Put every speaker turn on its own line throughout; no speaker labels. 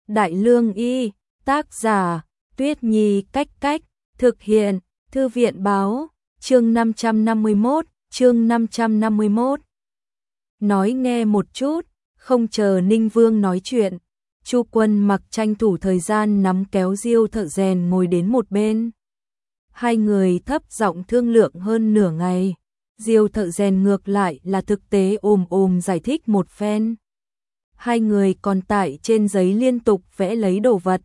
Đại Lương Y, tác giả, Tuyết Nhi Cách Cách, thực hiện, Thư viện Báo, chương 551. Nói nghe một chút, không chờ Ninh Vương nói chuyện, Chu Quân Mặc tranh thủ thời gian nắm kéo Diêu Thợ Rèn ngồi đến một bên. Hai người thấp giọng thương lượng hơn nửa ngày, Diêu Thợ Rèn ngược lại là thực tế ồm giải thích một phen. Hai người còn tại trên giấy liên tục vẽ lấy đồ vật.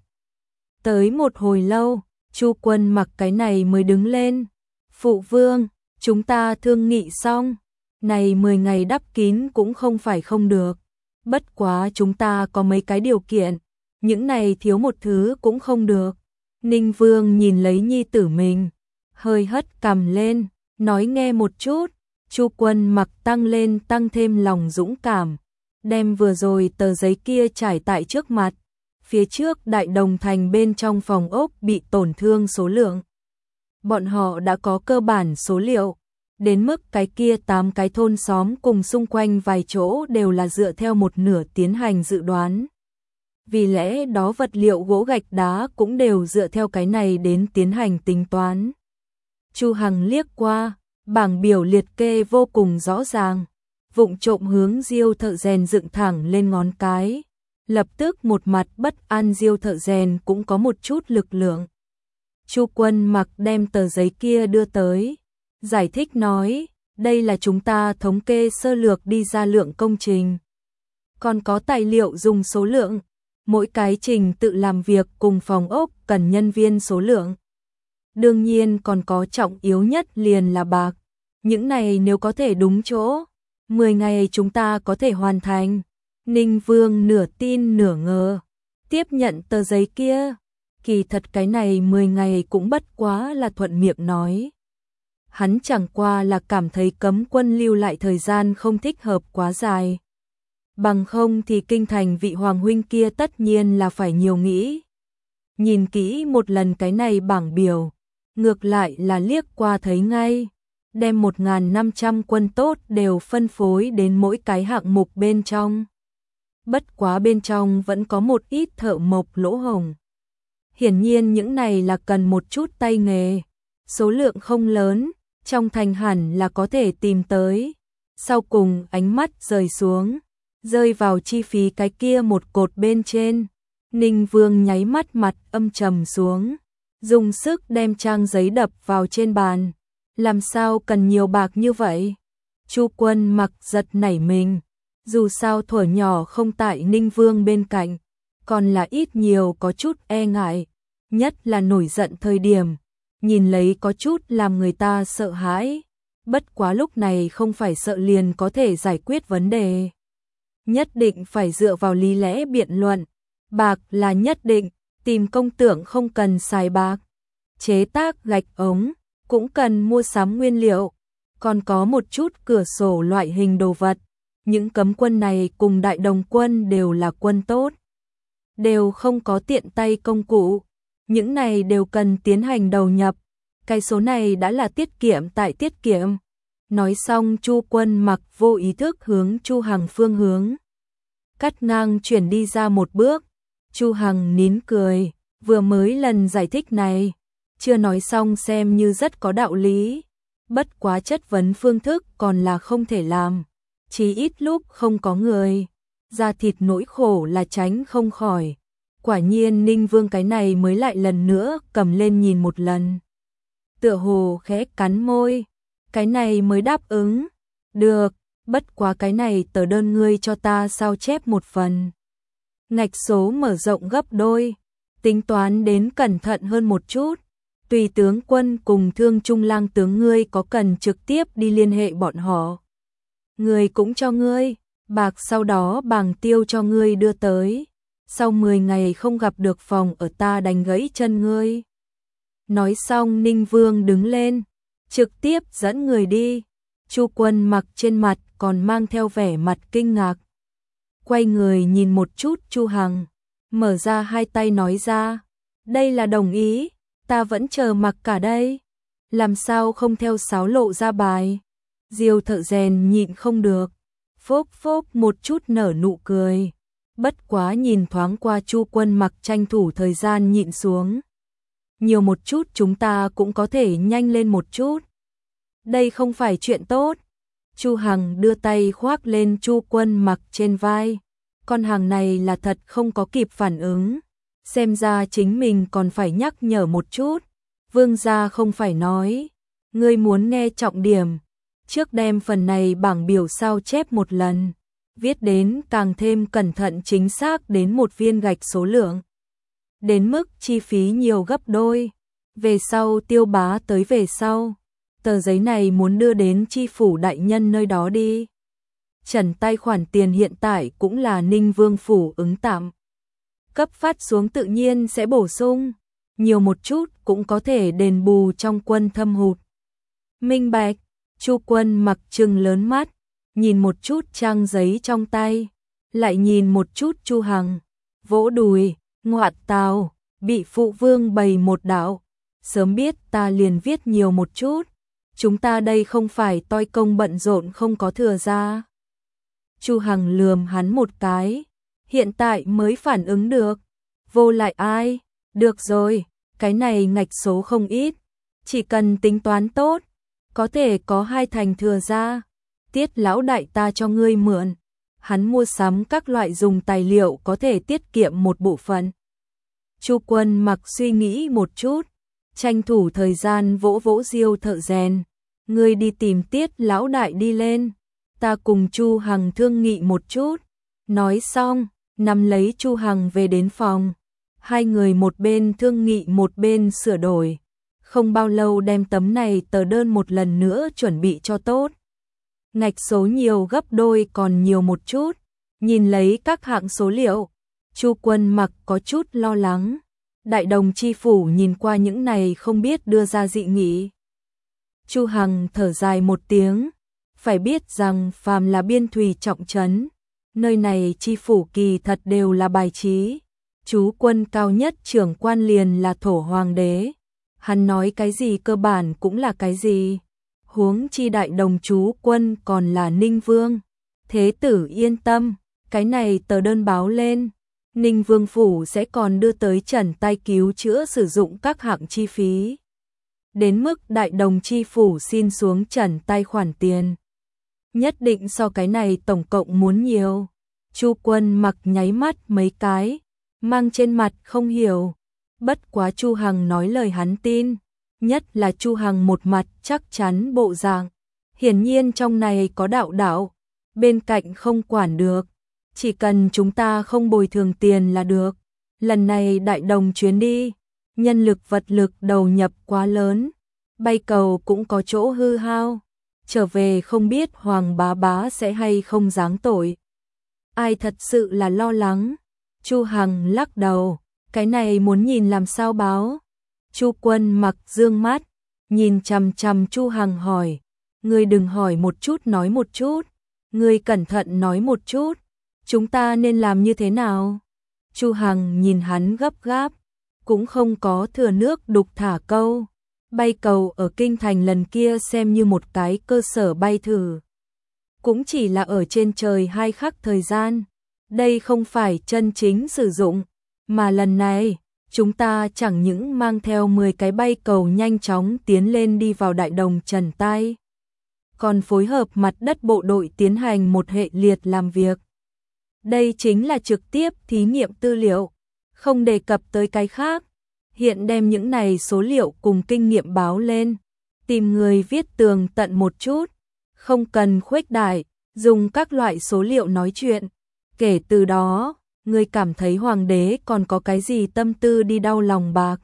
Tới một hồi lâu, Chu Quân Mặc cái này mới đứng lên. Phụ vương, chúng ta thương nghị xong, này 10 ngày đắp kín cũng không phải không được. Bất quá chúng ta có mấy cái điều kiện, những này thiếu một thứ cũng không được. Ninh Vương nhìn lấy nhi tử mình, hơi hất cằm lên, nói nghe một chút. Chu Quân Mặc tăng thêm lòng dũng cảm, đem vừa rồi tờ giấy kia trải tại trước mặt. Phía trước Đại Đồng Thành bên trong phòng ốc bị tổn thương số lượng. Bọn họ đã có cơ bản số liệu, đến mức cái kia 8 cái thôn xóm cùng xung quanh vài chỗ đều là dựa theo một nửa tiến hành dự đoán. Vì lẽ đó vật liệu gỗ gạch đá cũng đều dựa theo cái này đến tiến hành tính toán. Chu Hằng liếc qua, bảng biểu liệt kê vô cùng rõ ràng, vụng trộm hướng Diêu Thợ Rèn dựng thẳng lên ngón cái. Lập tức một mặt bất an Diêu Thợ Rèn cũng có một chút lực lượng. Chu Quân Mặc đem tờ giấy kia đưa tới, giải thích nói, đây là chúng ta thống kê sơ lược đi ra lượng công trình. Còn có tài liệu dùng số lượng, mỗi cái trình tự làm việc cùng phòng ốc cần nhân viên số lượng. Đương nhiên còn có trọng yếu nhất liền là bạc, những này nếu có thể đúng chỗ, 10 ngày chúng ta có thể hoàn thành. Ninh Vương nửa tin nửa ngờ, tiếp nhận tờ giấy kia. Kỳ thật cái này 10 ngày cũng bất quá là thuận miệng nói. Hắn chẳng qua là cảm thấy cấm quân lưu lại thời gian không thích hợp quá dài. Bằng không thì kinh thành vị hoàng huynh kia tất nhiên là phải nhiều nghĩ. Nhìn kỹ một lần cái này bảng biểu, ngược lại là liếc qua thấy ngay. Đem 1.500 quân tốt đều phân phối đến mỗi cái hạng mục bên trong. Bất quá bên trong vẫn có một ít thợ mộc lỗ hổng. Hiển nhiên những này là cần một chút tay nghề, số lượng không lớn, trong thành hẳn là có thể tìm tới. Sau cùng ánh mắt rời xuống, rơi vào chi phí cái kia một cột bên trên. Ninh Vương nháy mắt mặt âm trầm xuống, dùng sức đem trang giấy đập vào trên bàn. Làm sao cần nhiều bạc như vậy? Chu Quân Mặc giật nảy mình, dù sao thuở nhỏ không tại Ninh Vương bên cạnh, còn là ít nhiều có chút e ngại, nhất là nổi giận thời điểm, nhìn lấy có chút làm người ta sợ hãi. Bất quá lúc này không phải sợ liền có thể giải quyết vấn đề. Nhất định phải dựa vào lý lẽ biện luận, bạc là nhất định, tìm công tượng không cần xài bạc, chế tác gạch ống cũng cần mua sắm nguyên liệu, còn có một chút cửa sổ loại hình đồ vật. Những cấm quân này cùng Đại Đồng quân đều là quân tốt, đều không có tiện tay công cụ, những này đều cần tiến hành đầu nhập, cái số này đã là tiết kiệm tại tiết kiệm. Nói xong Chu Quân Mặc vô ý thức hướng Chu Hằng phương hướng cắt ngang chuyển đi ra một bước. Chu Hằng nín cười, vừa mới lần giải thích này chưa nói xong xem như rất có đạo lý, bất quá chất vấn phương thức còn là không thể làm, chí ít lúc không có người, da thịt nỗi khổ là tránh không khỏi. Quả nhiên Ninh Vương cái này mới lại lần nữa cầm lên nhìn một lần, tựa hồ khẽ cắn môi, cái này mới đáp ứng, được, bất quá cái này tờ đơn ngươi cho ta sao chép một phần, ngạch số mở rộng gấp đôi, tính toán đến cẩn thận hơn một chút. Tùy tướng quân cùng Thương Trung lang tướng ngươi có cần trực tiếp đi liên hệ bọn họ. Người cũng cho ngươi, bạc sau đó bảng tiêu cho ngươi đưa tới. Sau 10 ngày không gặp được phòng ở ta đánh gãy chân ngươi. Nói xong Ninh Vương đứng lên, trực tiếp dẫn người đi. Chu Quân Mặc trên mặt còn mang theo vẻ mặt kinh ngạc. Quay người nhìn một chút Chu Hằng, mở ra hai tay nói ra, đây là đồng ý. Ta vẫn chờ Mặc cả đây, làm sao không theo sáo lộ ra bài. Diêu Thợ Rèn nhịn không được, phốc phốc một chút nở nụ cười, Bất quá nhìn thoáng qua Chu Quân Mặc tranh thủ thời gian nhịn xuống. Nhiều một chút chúng ta cũng có thể nhanh lên một chút. Đây không phải chuyện tốt. Chu Hằng đưa tay khoác lên Chu Quân Mặc trên vai. Con hàng này là thật không có kịp phản ứng. Xem ra chính mình còn phải nhắc nhở một chút. Vương gia không phải nói. Ngươi muốn nghe trọng điểm. Trước đem phần này bảng biểu sao chép một lần. Viết đến càng thêm cẩn thận chính xác đến một viên gạch số lượng. Đến mức chi phí nhiều gấp đôi. Về sau Tiêu Bá tới về sau. Tờ giấy này muốn đưa đến chi phủ đại nhân nơi đó đi. Trần tay khoản tiền hiện tại cũng là Ninh Vương phủ ứng tạm. Cấp phát xuống tự nhiên sẽ bổ sung. Nhiều một chút cũng có thể đền bù trong quân thâm hụt. Minh bạch. Chu Quân Mặc trừng lớn mắt. Nhìn một chút trang giấy trong tay. Lại nhìn một chút Chu Hằng. Vỗ đùi. Ngoạn tào. Bị phụ vương bày một đạo. Sớm biết ta liền viết nhiều một chút. Chúng ta đây không phải toi công bận rộn không có thừa ra. Chu Hằng lườm hắn một cái. Hiện tại mới phản ứng được. Vô lại ai? Được rồi, cái này ngạch số không ít. Chỉ cần tính toán tốt. Có thể có 2 thành thừa ra. Tiết lão đại ta cho ngươi mượn. Hắn mua sắm các loại dùng tài liệu có thể tiết kiệm một bộ phận. Chu Quân Mặc suy nghĩ một chút. Tranh thủ thời gian vỗ vỗ Diêu thợ rèn. Ngươi đi tìm Tiết lão đại đi lên. Ta cùng Chu Hằng thương nghị một chút. Nói xong, nắm lấy Chu Hằng về đến phòng. Hai người một bên thương nghị một bên sửa đổi. Không bao lâu đem tấm này tờ đơn một lần nữa chuẩn bị cho tốt. Ngạch số nhiều gấp đôi còn nhiều một chút. Nhìn lấy các hạng số liệu. Chu Quân Mặc có chút lo lắng. Đại đồng chi phủ nhìn qua những này không biết đưa ra dị nghị. Chu Hằng thở dài một tiếng. Phải biết rằng phàm là biên thùy trọng trấn. Nơi này chi phủ kỳ thật đều là bài trí. Chú quân cao nhất trưởng quan liền là thổ hoàng đế. Hắn nói cái gì cơ bản cũng là cái gì. Huống chi đại đồng chú quân còn là Ninh Vương. Thế tử yên tâm, cái này tờ đơn báo lên. Ninh Vương phủ sẽ còn đưa tới trần tay cứu chữa sử dụng các hạng chi phí. Đến mức đại đồng chi phủ xin xuống trần tay khoản tiền. Nhất định so cái này tổng cộng muốn nhiều. Chu Quân Mặc nháy mắt mấy cái, mang trên mặt không hiểu. Bất quá Chu Hằng nói lời hắn tin, nhất là Chu Hằng một mặt chắc chắn bộ dạng. Hiển nhiên trong này có đạo, bên cạnh không quản được. Chỉ cần chúng ta không bồi thường tiền là được. Lần này đại đồng chuyến đi, nhân lực vật lực đầu nhập quá lớn. Bay cầu cũng có chỗ hư hao. Trở về không biết Hoàng bá bá sẽ hay không giáng tội. Ai thật sự là lo lắng. Chu Hằng lắc đầu. Cái này muốn nhìn làm sao báo. Chu Quân Mặc dương mắt. Nhìn chằm chằm Chu Hằng hỏi. Ngươi đừng hỏi một chút nói một chút. Ngươi cẩn thận nói một chút. Chúng ta nên làm như thế nào? Chu Hằng nhìn hắn gấp gáp. Cũng không có thừa nước đục thả câu. Bay cầu ở kinh thành lần kia xem như một cái cơ sở bay thử. Cũng chỉ là ở trên trời 2 khắc thời gian. Đây không phải chân chính sử dụng. Mà lần này, chúng ta chẳng những mang theo 10 cái bay cầu nhanh chóng tiến lên đi vào đại đồng trần tay. Còn phối hợp mặt đất bộ đội tiến hành một hệ liệt làm việc. Đây chính là trực tiếp thí nghiệm tư liệu. Không đề cập tới cái khác. Hiện đem những này số liệu cùng kinh nghiệm báo lên. Tìm người viết tường tận một chút. Không cần khuếch đại, dùng các loại số liệu nói chuyện. Kể từ đó, người cảm thấy hoàng đế còn có cái gì tâm tư đi đau lòng bạc.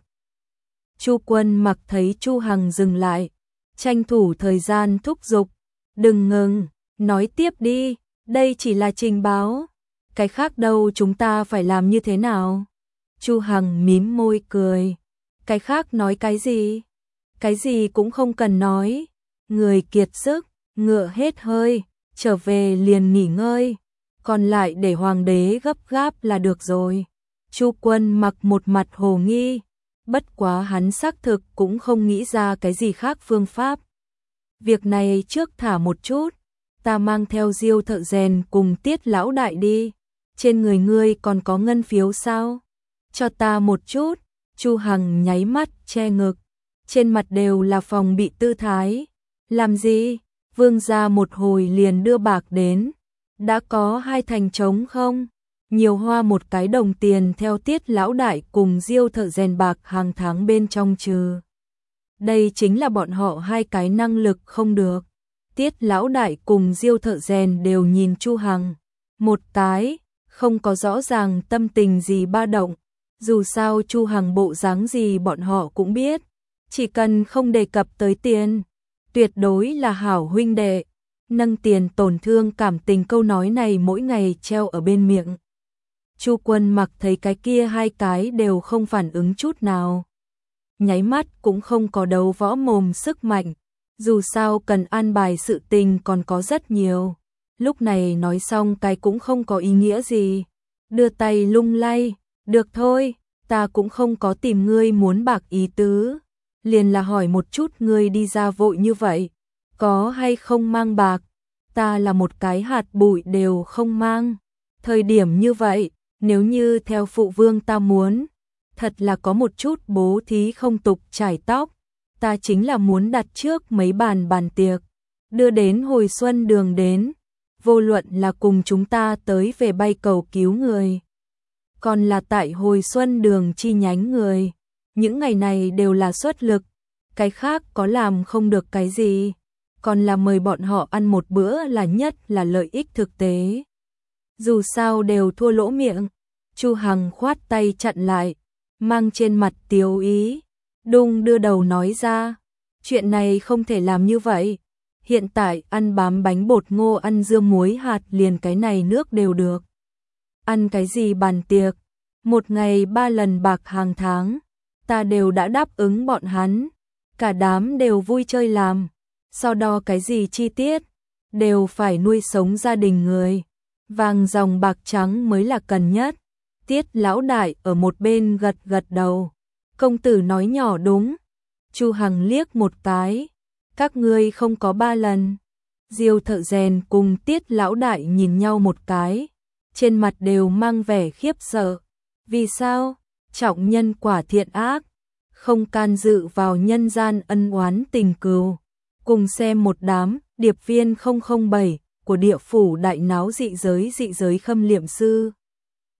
Chu Quân Mặc thấy Chu Hằng dừng lại. Tranh thủ thời gian thúc giục. Đừng ngừng, nói tiếp đi, đây chỉ là trình báo. Cái khác đâu chúng ta phải làm như thế nào? Chu Hằng mím môi cười. Cái khác nói cái gì? Cái gì cũng không cần nói. Người kiệt sức, ngựa hết hơi, trở về liền nghỉ ngơi. Còn lại để hoàng đế gấp gáp là được rồi. Chu Quân Mặc một mặt hồ nghi. Bất quá hắn xác thực cũng không nghĩ ra cái gì khác phương pháp. Việc này trước thả một chút. Ta mang theo Diêu thợ rèn cùng Tiết lão đại đi. trên người ngươi còn có ngân phiếu sao? Cho ta một chút. Chu Hằng nháy mắt che ngực, trên mặt đều là phòng bị tư thái. Làm gì? Vương gia một hồi liền đưa bạc đến. Đã có 2 thành trống không? Nhiều hoa một cái đồng tiền theo Tiết lão đại cùng Diêu thợ rèn bạc hàng tháng bên trong trừ. Đây chính là bọn họ 2 cái năng lực không được. Tiết lão đại cùng Diêu thợ rèn đều nhìn Chu Hằng một cái, không có rõ ràng tâm tình gì ba động. Dù sao Chu Hằng bộ dáng gì bọn họ cũng biết, chỉ cần không đề cập tới tiền, tuyệt đối là hảo huynh đệ. Nâng tiền tổn thương cảm tình, câu nói này mỗi ngày treo ở bên miệng. Chu Quân Mặc thấy cái kia 2 cái đều không phản ứng chút nào, nháy mắt cũng không có đấu võ mồm sức mạnh, dù sao cần an bài sự tình còn có rất nhiều. Lúc này nói xong cái cũng không có ý nghĩa gì, đưa tay lung lay, được thôi, ta cũng không có tìm ngươi muốn bạc ý tứ, liền là hỏi một chút ngươi đi ra vội như vậy, có hay không mang bạc? Ta là một cái hạt bụi đều không mang. Thời điểm như vậy, nếu như theo phụ vương ta muốn, thật là có một chút bố thí không tục chải tóc, ta chính là muốn đặt trước mấy bàn tiệc, đưa đến hồi xuân đường đến, vô luận là cùng chúng ta tới về bay cầu cứu người, còn là tại hồi xuân đường chi nhánh người, những ngày này đều là xuất lực, cái khác có làm không được cái gì, còn là mời bọn họ ăn một bữa là nhất là lợi ích thực tế. Dù sao đều thua lỗ miệng. Chu Hằng khoát tay chặn lại, mang trên mặt tiếu ý, đung đưa đầu nói ra, chuyện này không thể làm như vậy. Hiện tại ăn bám bánh bột ngô, ăn dưa muối hạt liền cái này nước đều được. Ăn cái gì bàn tiệc, một ngày 3 lần bạc hàng tháng, ta đều đã đáp ứng bọn hắn, cả đám đều vui chơi làm, so đo cái gì chi tiết, đều phải nuôi sống gia đình người, vàng dòng bạc trắng mới là cần nhất. Tiết lão đại ở một bên gật gật đầu, công tử nói nhỏ đúng. Chu Hằng liếc một cái, các ngươi không có 3 lần. Diêu thợ rèn cùng Tiết lão đại nhìn nhau một cái, trên mặt đều mang vẻ khiếp sợ. Vì sao? Trọng nhân quả thiện ác, không can dự vào nhân gian ân oán tình cừu. Cùng xem một đám điệp viên 007 của địa phủ đại náo dị giới khâm liệm sư.